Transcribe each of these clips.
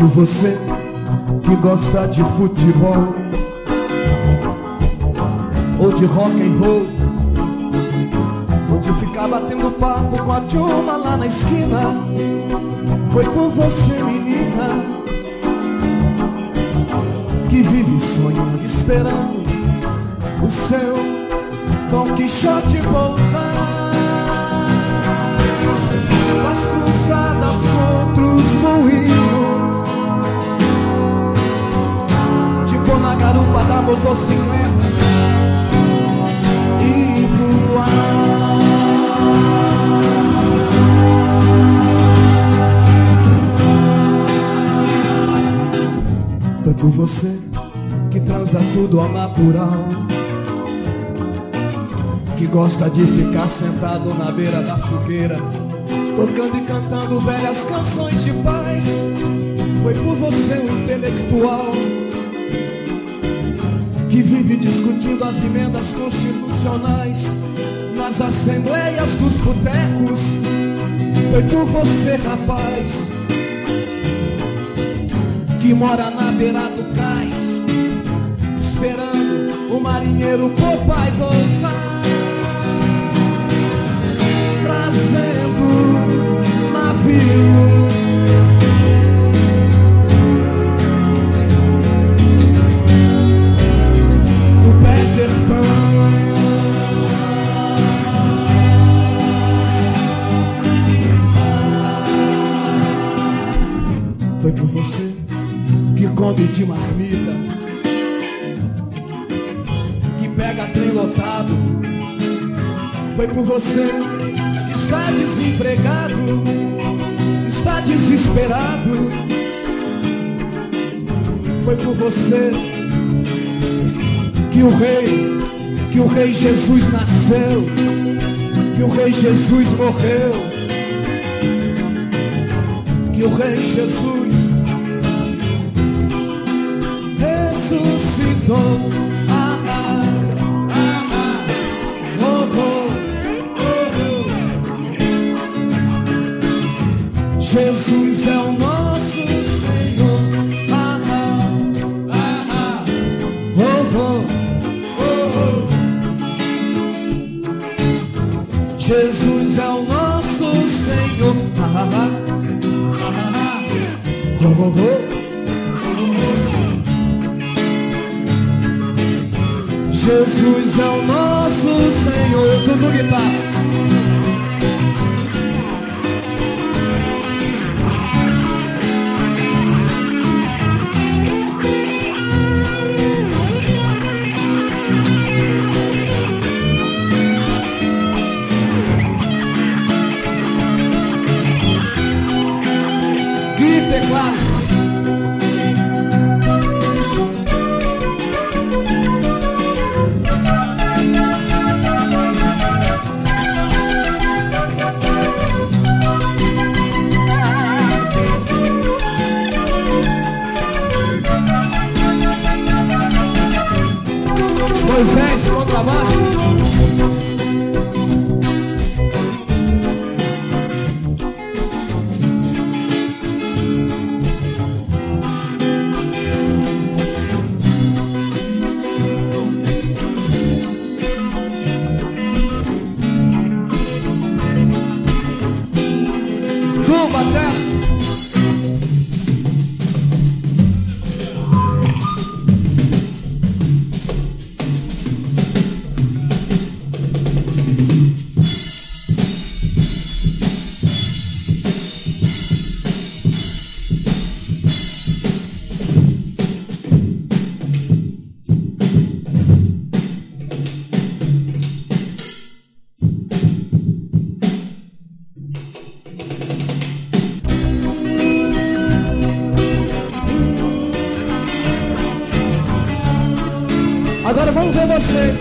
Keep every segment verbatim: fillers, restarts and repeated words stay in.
por você que gosta de futebol ou de rock and roll, ou de ficar batendo papo com a turma lá na esquina. Foi por você, menina, que vive sonhando, esperando o seu Dom Quixote voltar. Das cruzadas contra os moinhos, de pôr na garupa da motocicleta e voar. Foi por você que transa tudo ao natural, que gosta de ficar sentado na beira da fogueira, tocando e cantando velhas canções de paz. Foi por você, um intelectual, que vive discutindo as emendas constitucionais nas assembleias dos botecos. Foi por você, rapaz, que mora na beira do cais, esperando o marinheiro Popeye voltar, trazendo navio. Do Peter Pan. Foi por você que come de marmita, que pega trem lotado. Foi por você que está desempregado, está desesperado. Foi por você que o rei, que o rei Jesus nasceu, que o rei Jesus morreu, que o rei Jesus ressuscitou. Ah, ah, ah, ah, oh, oh, oh, oh. Jesus é o nosso Senhor. Ah, ah, ah, ah, oh, oh, oh, oh. Jesus é o nosso Senhor. Ah, ah, ah, ah, oh, oh, oh. Jesus é o nosso Senhor. Tudo guitarra. Que teclado. Moisés, contrabaixo. Do batendo. Agora vamos ver vocês.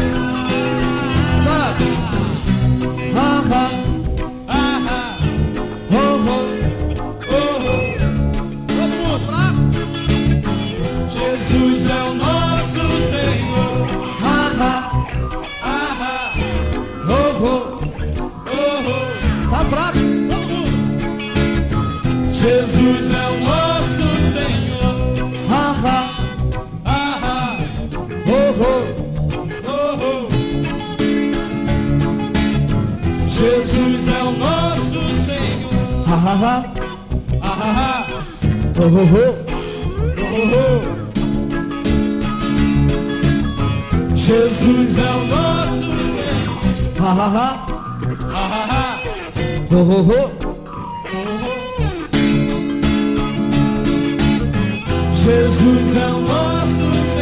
Tá. Ah, ah. Ah, ah. Oh, oh. Oh, oh. Todo mundo fraco. Jesus é o nosso Senhor. Ah, ah. Ah, ah. Oh, oh. Oh, oh. Tá fraco? Todo mundo. Jesus é o nosso ha ha, ah, ah, ah, ho ho ho, oh, oh, oh. Jesus é o nosso Senhor. ha ha ha, Ah, ah, ah, ho ho ho. oh, oh. Jesus é o nosso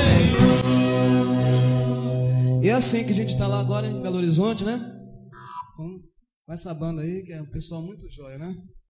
Senhor. E é assim que a gente tá lá agora em Belo Horizonte, né? Com essa banda aí, que é um pessoal muito jóia, né?